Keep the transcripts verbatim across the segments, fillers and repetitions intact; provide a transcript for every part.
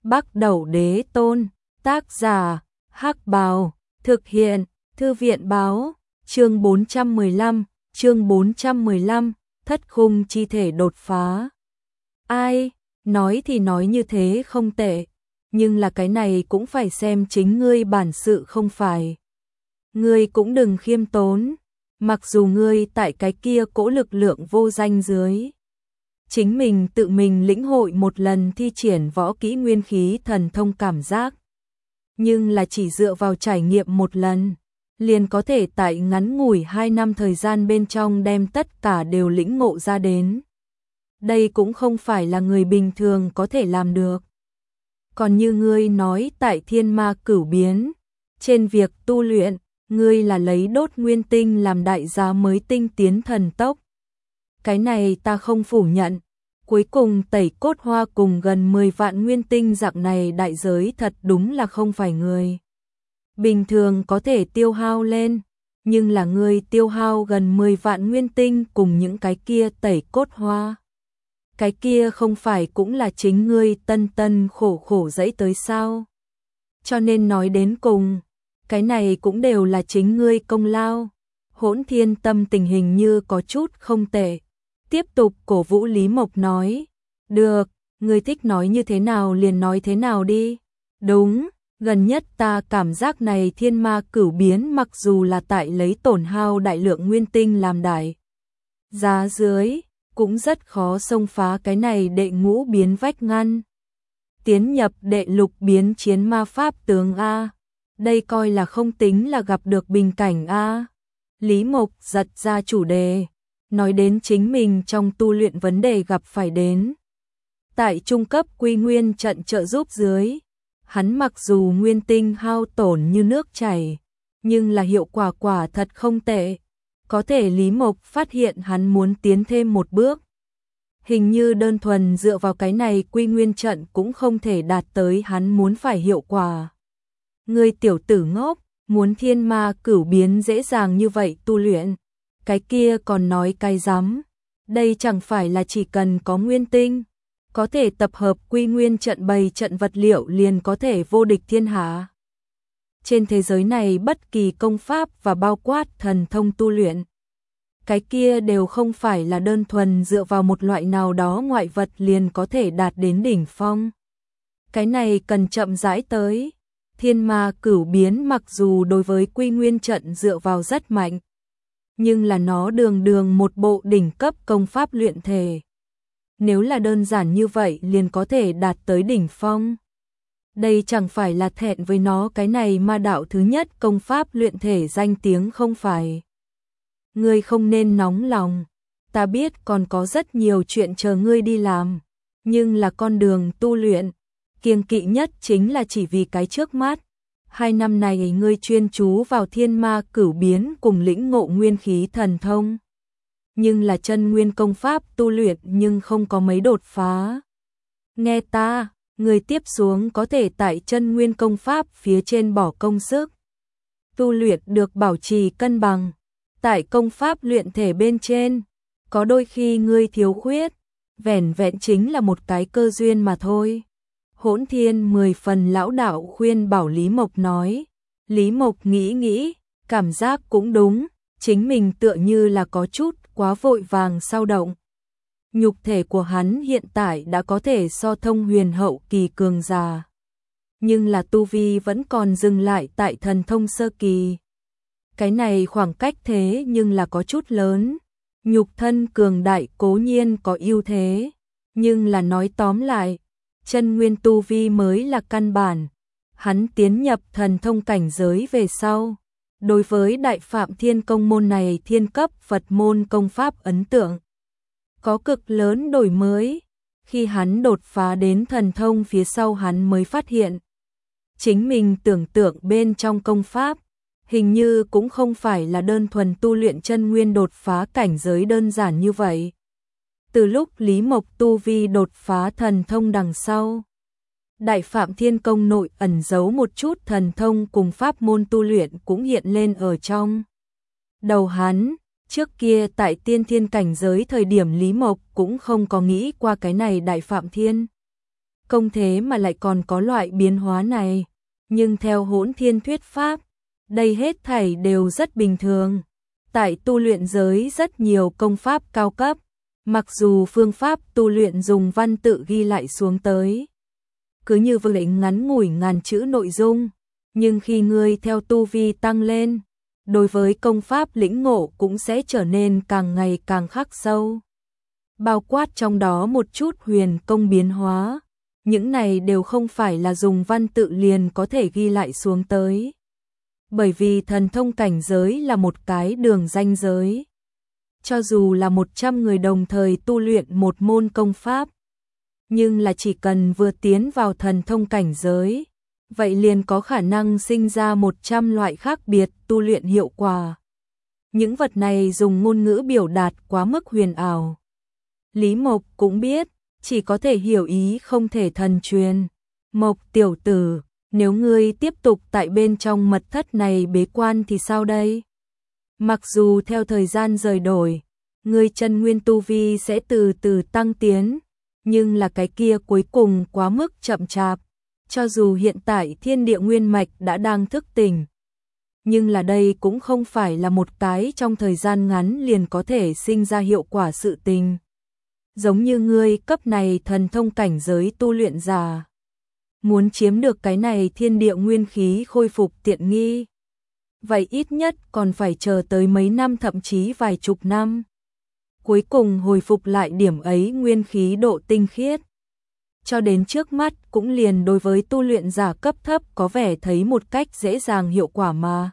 Bắc Đẩu Đế Tôn, tác giả, Hắc Bào, thực hiện, Thư viện báo, chương bốn trăm mười lăm, chương bốn trăm mười lăm, thất khung chi thể đột phá. Ai, nói thì nói như thế không tệ, nhưng là cái này cũng phải xem chính ngươi bản sự không phải. Ngươi cũng đừng khiêm tốn, mặc dù ngươi tại cái kia cỗ lực lượng vô danh dưới. Chính mình tự mình lĩnh hội một lần thi triển võ kỹ nguyên khí thần thông cảm giác. Nhưng là chỉ dựa vào trải nghiệm một lần, liền có thể tại ngắn ngủi hai năm thời gian bên trong đem tất cả đều lĩnh ngộ ra đến. Đây cũng không phải là người bình thường có thể làm được. Còn như ngươi nói tại thiên ma cửu biến, trên việc tu luyện, ngươi là lấy đốt nguyên tinh làm đại giá mới tinh tiến thần tốc. Cái này ta không phủ nhận. Cuối cùng tẩy cốt hoa cùng gần mười vạn nguyên tinh dạng này đại giới thật đúng là không phải người bình thường có thể tiêu hao lên, nhưng là ngươi tiêu hao gần mười vạn nguyên tinh cùng những cái kia tẩy cốt hoa. Cái kia không phải cũng là chính ngươi tân tân khổ khổ dẫy tới sao? Cho nên nói đến cùng, cái này cũng đều là chính ngươi công lao. Hỗn Thiên Tâm tình hình như có chút không tệ. Tiếp tục cổ vũ Lý Mộc nói, được, ngươi thích nói như thế nào liền nói thế nào đi. Đúng, gần nhất ta cảm giác này thiên ma cửu biến mặc dù là tại lấy tổn hao đại lượng nguyên tinh làm đại giá dưới, cũng rất khó xông phá cái này đệ ngũ biến vách ngăn. Tiến nhập đệ lục biến chiến ma pháp tướng A, đây coi là không tính là gặp được bình cảnh A. Lý Mộc giật ra chủ đề, nói đến chính mình trong tu luyện vấn đề gặp phải đến. Tại trung cấp quy nguyên trận trợ giúp dưới, hắn mặc dù nguyên tinh hao tổn như nước chảy, nhưng là hiệu quả quả thật không tệ. Có thể Lý Mộc phát hiện hắn muốn tiến thêm một bước. Hình như đơn thuần dựa vào cái này quy nguyên trận cũng không thể đạt tới hắn muốn phải hiệu quả. Ngươi tiểu tử ngốc, muốn thiên ma cửu biến dễ dàng như vậy tu luyện. Cái kia còn nói cái rắm, đây chẳng phải là chỉ cần có nguyên tinh, có thể tập hợp quy nguyên trận bày trận vật liệu liền có thể vô địch thiên hạ. Trên thế giới này bất kỳ công pháp và bao quát thần thông tu luyện, cái kia đều không phải là đơn thuần dựa vào một loại nào đó ngoại vật liền có thể đạt đến đỉnh phong. Cái này cần chậm rãi tới. Thiên ma cửu biến mặc dù đối với quy nguyên trận dựa vào rất mạnh, nhưng là nó đường đường một bộ đỉnh cấp công pháp luyện thể. Nếu là đơn giản như vậy liền có thể đạt tới đỉnh phong. Đây chẳng phải là thẹn với nó cái này ma đạo thứ nhất công pháp luyện thể danh tiếng không phải. Ngươi không nên nóng lòng, ta biết còn có rất nhiều chuyện chờ ngươi đi làm, nhưng là con đường tu luyện, kiêng kỵ nhất chính là chỉ vì cái trước mắt. Hai năm này ngươi chuyên chú vào thiên ma cửu biến cùng lĩnh ngộ nguyên khí thần thông. Nhưng là chân nguyên công pháp tu luyện nhưng không có mấy đột phá. Nghe ta, ngươi tiếp xuống có thể tại chân nguyên công pháp phía trên bỏ công sức. Tu luyện được bảo trì cân bằng. Tại công pháp luyện thể bên trên, có đôi khi ngươi thiếu khuyết, vẻn vẹn chính là một cái cơ duyên mà thôi. Hỗn Thiên mười phần lão đạo khuyên bảo Lý Mộc nói. Lý Mộc nghĩ nghĩ, cảm giác cũng đúng, chính mình tựa như là có chút quá vội vàng sao động. Nhục thể của hắn hiện tại đã có thể so thông huyền hậu kỳ cường giả, nhưng là tu vi vẫn còn dừng lại tại thần thông sơ kỳ. Cái này khoảng cách thế nhưng là có chút lớn. Nhục thân cường đại cố nhiên có ưu thế, nhưng là nói tóm lại, chân nguyên tu vi mới là căn bản. Hắn tiến nhập thần thông cảnh giới về sau, đối với Đại Phạm Thiên Công môn này thiên cấp Phật môn công pháp ấn tượng có cực lớn đổi mới. Khi hắn đột phá đến thần thông phía sau hắn mới phát hiện, chính mình tưởng tượng bên trong công pháp hình như cũng không phải là đơn thuần tu luyện chân nguyên đột phá cảnh giới đơn giản như vậy. Từ lúc Lý Mộc tu vi đột phá thần thông đằng sau, Đại Phạm Thiên Công nội ẩn giấu một chút thần thông cùng pháp môn tu luyện cũng hiện lên ở trong đầu hắn. Trước kia tại tiên thiên cảnh giới thời điểm Lý Mộc cũng không có nghĩ qua cái này Đại Phạm Thiên công thế mà lại còn có loại biến hóa này. Nhưng theo Hỗn Thiên thuyết pháp, đây hết thảy đều rất bình thường. Tại tu luyện giới rất nhiều công pháp cao cấp, mặc dù phương pháp tu luyện dùng văn tự ghi lại xuống tới, cứ như vừa lệnh ngắn ngủi ngàn chữ nội dung, nhưng khi ngươi theo tu vi tăng lên, đối với công pháp lĩnh ngộ cũng sẽ trở nên càng ngày càng khắc sâu. Bao quát trong đó một chút huyền công biến hóa, những này đều không phải là dùng văn tự liền có thể ghi lại xuống tới. Bởi vì thần thông cảnh giới là một cái đường ranh giới. Cho dù là một trăm người đồng thời tu luyện một môn công pháp, nhưng là chỉ cần vừa tiến vào thần thông cảnh giới, vậy liền có khả năng sinh ra một trăm loại khác biệt tu luyện hiệu quả. Những vật này dùng ngôn ngữ biểu đạt quá mức huyền ảo. Lý Mộc cũng biết, chỉ có thể hiểu ý không thể thần truyền. Mộc tiểu tử, nếu ngươi tiếp tục tại bên trong mật thất này bế quan thì sao đây? Mặc dù theo thời gian rời đổi, ngươi chân nguyên tu vi sẽ từ từ tăng tiến, nhưng là cái kia cuối cùng quá mức chậm chạp. Cho dù hiện tại thiên địa nguyên mạch đã đang thức tỉnh, nhưng là đây cũng không phải là một cái trong thời gian ngắn liền có thể sinh ra hiệu quả sự tình. Giống như ngươi cấp này thần thông cảnh giới tu luyện giả, muốn chiếm được cái này thiên địa nguyên khí khôi phục tiện nghi, vậy ít nhất còn phải chờ tới mấy năm thậm chí vài chục năm. Cuối cùng hồi phục lại điểm ấy nguyên khí độ tinh khiết. Cho đến trước mắt cũng liền đối với tu luyện giả cấp thấp có vẻ thấy một cách dễ dàng hiệu quả mà.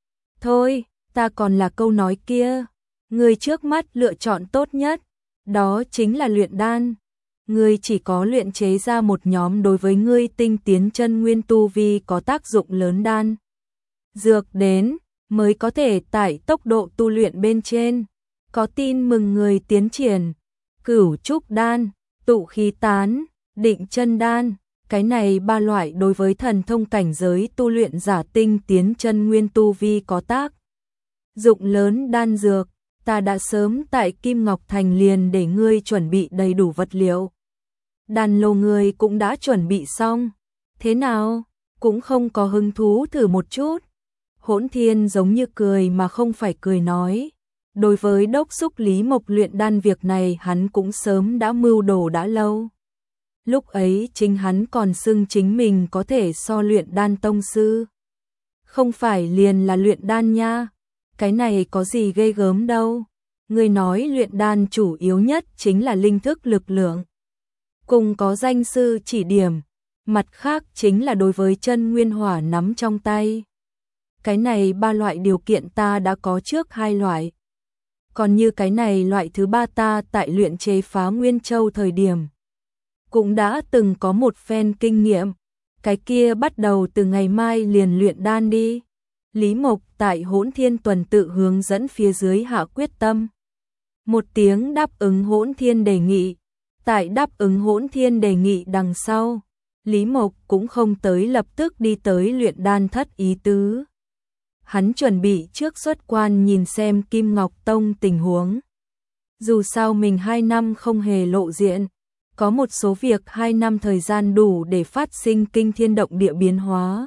Thôi, ta còn là câu nói kia, ngươi trước mắt lựa chọn tốt nhất, đó chính là luyện đan. Ngươi chỉ có luyện chế ra một nhóm đối với ngươi tinh tiến chân nguyên tu vi có tác dụng lớn đan dược đến, mới có thể tải tốc độ tu luyện bên trên. Có tin mừng người tiến triển, cửu trúc đan, tụ khí tán, định chân đan, cái này ba loại đối với thần thông cảnh giới tu luyện giả tinh tiến chân nguyên tu vi có tác dụng lớn đan dược, ta đã sớm tại Kim Ngọc Thành liền để ngươi chuẩn bị đầy đủ vật liệu. Đan lô ngươi cũng đã chuẩn bị xong, thế nào, cũng không có hứng thú thử một chút. Hỗn Thiên giống như cười mà không phải cười nói. Đối với đốc xúc Lý Mộc luyện đan việc này hắn cũng sớm đã mưu đồ đã lâu. Lúc ấy chính hắn còn xưng chính mình có thể so luyện đan tông sư. Không phải liền là luyện đan nha, cái này có gì ghê gớm đâu. Người nói luyện đan chủ yếu nhất chính là linh thức lực lượng. Cùng có danh sư chỉ điểm, mặt khác chính là đối với chân nguyên hỏa nắm trong tay. Cái này ba loại điều kiện ta đã có trước hai loại. Còn như cái này loại thứ ba ta tại luyện chế Phá Nguyên Châu thời điểm cũng đã từng có một phen kinh nghiệm, cái kia bắt đầu từ ngày mai liền luyện đan đi. Lý Mộc tại Hỗn Thiên tuần tự hướng dẫn phía dưới hạ quyết tâm. Một tiếng đáp ứng Hỗn Thiên đề nghị, tại đáp ứng Hỗn Thiên đề nghị đằng sau, Lý Mộc cũng không tới lập tức đi tới luyện đan thất ý tứ. Hắn chuẩn bị trước xuất quan nhìn xem Kim Ngọc Tông tình huống. Dù sao mình hai năm không hề lộ diện, có một số việc hai năm thời gian đủ để phát sinh kinh thiên động địa biến hóa.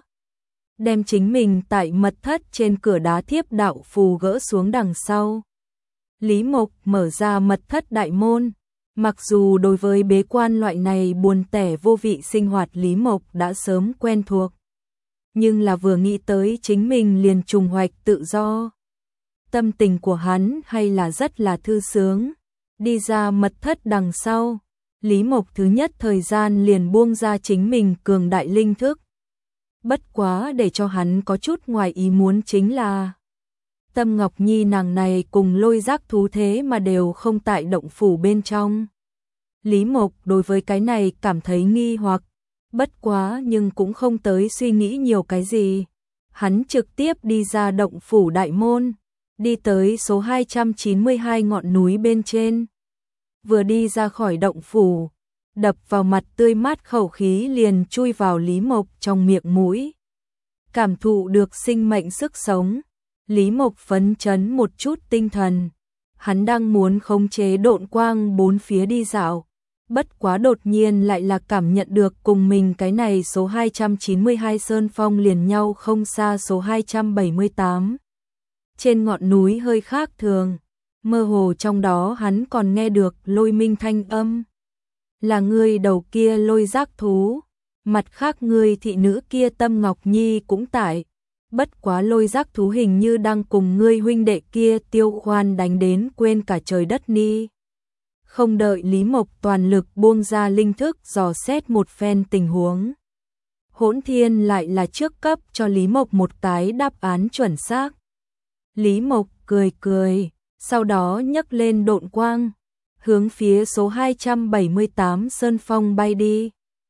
Đem chính mình tại mật thất trên cửa đá thiếp đạo phù gỡ xuống đằng sau. Lý Mộc mở ra mật thất đại môn. Mặc dù đối với bế quan loại này buồn tẻ vô vị sinh hoạt Lý Mộc đã sớm quen thuộc, nhưng là vừa nghĩ tới chính mình liền trùng hoạch tự do, tâm tình của hắn hay là rất là thư sướng. Đi ra mật thất đằng sau, Lý Mộc thứ nhất thời gian liền buông ra chính mình cường đại linh thức. Bất quá để cho hắn có chút ngoài ý muốn chính là Tâm Ngọc Nhi nàng này cùng Lôi Giác thú thế mà đều không tại động phủ bên trong. Lý Mộc đối với cái này cảm thấy nghi hoặc, bất quá nhưng cũng không tới suy nghĩ nhiều cái gì. Hắn trực tiếp đi ra động phủ đại môn, đi tới số hai trăm chín mươi hai ngọn núi bên trên. Vừa đi ra khỏi động phủ, đập vào mặt tươi mát khẩu khí liền chui vào Lý Mộc trong miệng mũi. Cảm thụ được sinh mệnh sức sống, Lý Mộc phấn chấn một chút tinh thần. Hắn đang muốn khống chế độn quang bốn phía đi dạo, bất quá đột nhiên lại là cảm nhận được cùng mình cái này số hai trăm chín mươi hai sơn phong liền nhau không xa số hai trăm bảy mươi tám. Trên ngọn núi hơi khác thường, mơ hồ trong đó hắn còn nghe được Lôi Minh thanh âm. Là ngươi đầu kia Lôi Giác thú, mặt khác ngươi thị nữ kia Tâm Ngọc Nhi cũng tại. Bất quá Lôi Giác thú hình như đang cùng ngươi huynh đệ kia Tiêu Khoan đánh đến quên cả trời đất ni. Không đợi Lý Mộc toàn lực buông ra linh thức dò xét một phen tình huống. Hỗn Thiên lại là trước cấp cho Lý Mộc một cái đáp án chuẩn xác. Lý Mộc cười cười, sau đó nhấc lên độn quang, hướng phía số hai trăm bảy mươi tám sơn phong bay đi.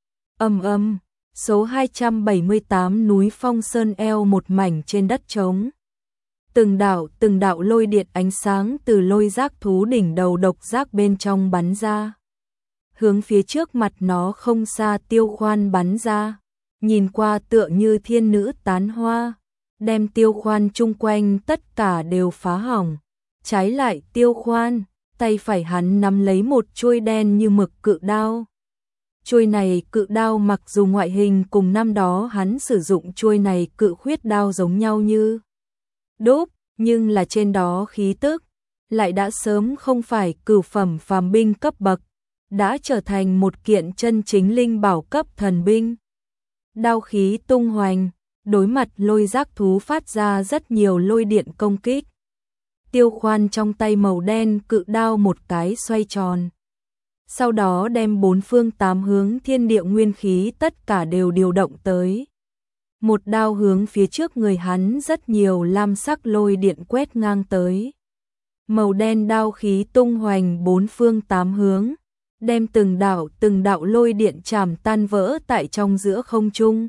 Ầm ầm, số hai trăm bảy mươi tám núi Phong Sơn eo một mảnh trên đất trống. Từng đạo từng đạo lôi điện ánh sáng từ Lôi Giác thú đỉnh đầu độc giác bên trong bắn ra. Hướng phía trước mặt nó không xa Tiêu Khoan bắn ra, nhìn qua tựa như thiên nữ tán hoa, đem Tiêu Khoan chung quanh tất cả đều phá hỏng. Trái lại Tiêu Khoan, tay phải hắn nắm lấy một chuôi đen như mực cự đao. Chuôi này cự đao mặc dù ngoại hình cùng năm đó hắn sử dụng chuôi này cự khuyết đao giống nhau như đúc, nhưng là trên đó khí tức lại đã sớm không phải cửu phẩm phàm binh cấp bậc, đã trở thành một kiện chân chính linh bảo cấp thần binh. Đao khí tung hoành, đối mặt Lôi Giác thú phát ra rất nhiều lôi điện công kích. Tiêu Khoan trong tay màu đen cự đao một cái xoay tròn, sau đó đem bốn phương tám hướng thiên địa nguyên khí tất cả đều điều động tới. Một đao hướng phía trước người hắn rất nhiều lam sắc lôi điện quét ngang tới. Màu đen đao khí tung hoành bốn phương tám hướng, đem từng đạo từng đạo lôi điện chảm tan vỡ tại trong giữa không trung.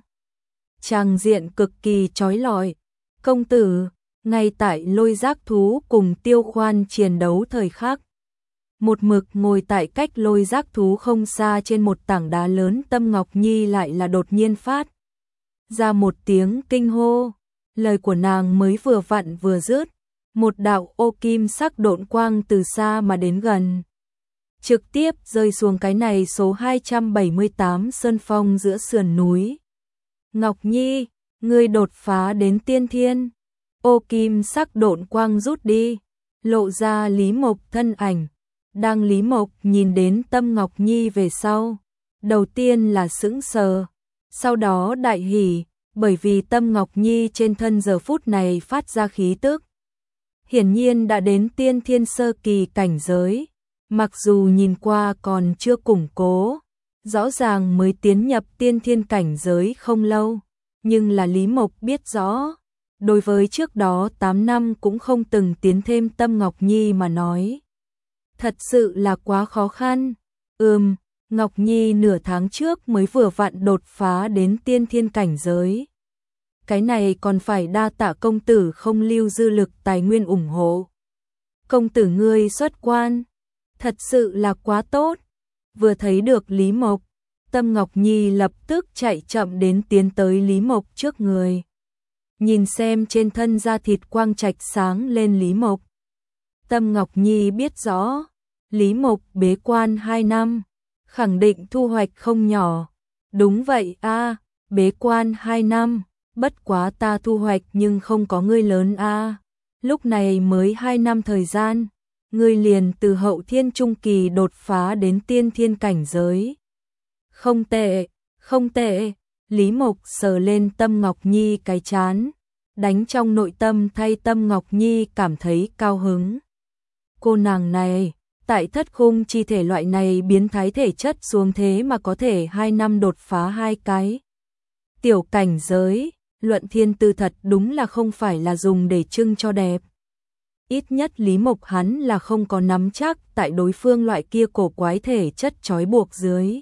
Tràng diện cực kỳ chói lọi. Công tử, ngay tại Lôi Giác thú cùng Tiêu Khoan chiến đấu thời khắc, một mực ngồi tại cách Lôi Giác thú không xa trên một tảng đá lớn Tâm Ngọc Nhi lại là đột nhiên phát ra một tiếng kinh hô. Lời của nàng mới vừa vặn vừa dứt, một đạo ô kim sắc độn quang từ xa mà đến gần, trực tiếp rơi xuống cái này số hai trăm bảy mươi tám sơn phong giữa sườn núi. Ngọc Nhi, ngươi đột phá đến tiên thiên. Ô kim sắc độn quang rút đi, lộ ra Lý Mộc thân ảnh. Đang Lý Mộc nhìn đến Tâm Ngọc Nhi về sau, đầu tiên là sững sờ, sau đó đại hỉ, bởi vì Tâm Ngọc Nhi trên thân giờ phút này phát ra khí tức, hiển nhiên đã đến tiên thiên sơ kỳ cảnh giới, mặc dù nhìn qua còn chưa củng cố, rõ ràng mới tiến nhập tiên thiên cảnh giới không lâu, nhưng là Lý Mộc biết rõ, đối với trước đó tám năm cũng không từng tiến thêm Tâm Ngọc Nhi mà nói, thật sự là quá khó khăn. Ừm, Ngọc Nhi nửa tháng trước mới vừa vặn đột phá đến tiên thiên cảnh giới. Cái này còn phải đa tạ công tử không lưu dư lực tài nguyên ủng hộ. Công tử ngươi xuất quan, thật sự là quá tốt. Vừa thấy được Lý Mộc, Tâm Ngọc Nhi lập tức chạy chậm đến tiến tới Lý Mộc trước người. Nhìn xem trên thân da thịt quang trạch sáng lên Lý Mộc. Tâm Ngọc Nhi biết rõ, Lý Mộc bế quan hai năm, khẳng định thu hoạch không nhỏ. Đúng vậy a, bế quan hai năm, bất quá ta thu hoạch nhưng không có ngươi lớn a. Lúc này mới hai năm thời gian, ngươi liền từ hậu thiên trung kỳ đột phá đến tiên thiên cảnh giới. Không tệ, không tệ. Lý Mộc sờ lên Tâm Ngọc Nhi cái chán, đánh trong nội tâm thay Tâm Ngọc Nhi cảm thấy cao hứng. Cô nàng này, tại thất khung chi thể loại này biến thái thể chất xuống thế mà có thể hai năm đột phá hai cái tiểu cảnh giới, luận thiên tư thật đúng là không phải là dùng để trưng cho đẹp. Ít nhất Lý Mộc hắn là không có nắm chắc tại đối phương loại kia cổ quái thể chất trói buộc dưới.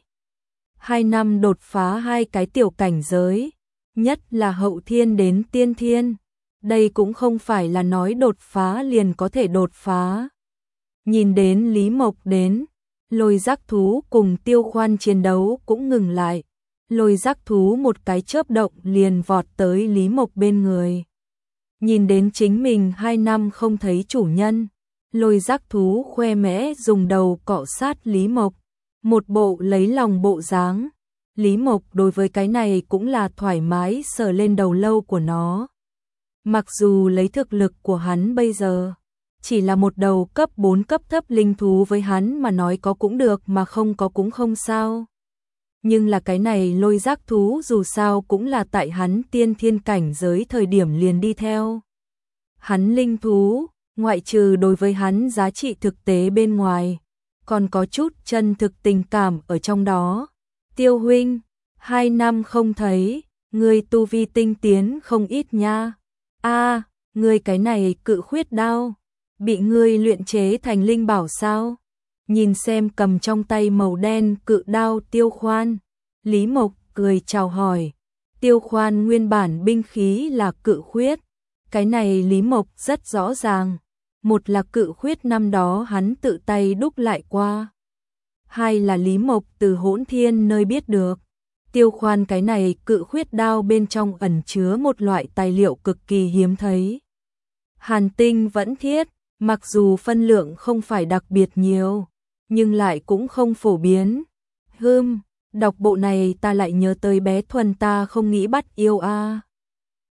Hai năm đột phá hai cái tiểu cảnh giới, nhất là hậu thiên đến tiên thiên. Đây cũng không phải là nói đột phá liền có thể đột phá. Nhìn đến Lý Mộc đến, Lôi Giác thú cùng Tiêu Khoan chiến đấu cũng ngừng lại. Lôi Giác thú một cái chớp động liền vọt tới Lý Mộc bên người. Nhìn đến chính mình hai năm không thấy chủ nhân, Lôi Giác thú khoe mẽ dùng đầu cọ sát Lý Mộc, một bộ lấy lòng bộ dáng. Lý Mộc đối với cái này cũng là thoải mái sờ lên đầu lâu của nó. Mặc dù lấy thực lực của hắn bây giờ, chỉ là một đầu cấp bốn cấp thấp linh thú với hắn mà nói có cũng được mà không có cũng không sao. Nhưng là cái này lôi giác thú dù sao cũng là tại hắn tiên thiên cảnh giới thời điểm liền đi theo. Hắn linh thú, ngoại trừ đối với hắn giá trị thực tế bên ngoài, còn có chút chân thực tình cảm ở trong đó. Tiêu huynh, hai năm không thấy, ngươi tu vi tinh tiến không ít nha. A, ngươi cái này cự khuyết đao, bị ngươi luyện chế thành linh bảo sao? Nhìn xem cầm trong tay màu đen cự đao Tiêu Khoan, Lý Mộc cười chào hỏi. Tiêu Khoan nguyên bản binh khí là cự khuyết, cái này Lý Mộc rất rõ ràng. Một là cự khuyết năm đó hắn tự tay đúc lại qua, hai là Lý Mộc từ Hỗn Thiên nơi biết được. Tiêu Khoan cái này cự khuyết đao bên trong ẩn chứa một loại tài liệu cực kỳ hiếm thấy. Hàn tinh vẫn thiết, mặc dù phân lượng không phải đặc biệt nhiều, nhưng lại cũng không phổ biến. Hừm, đọc bộ này ta lại nhớ tới bé Thuần ta không nghĩ bắt yêu a.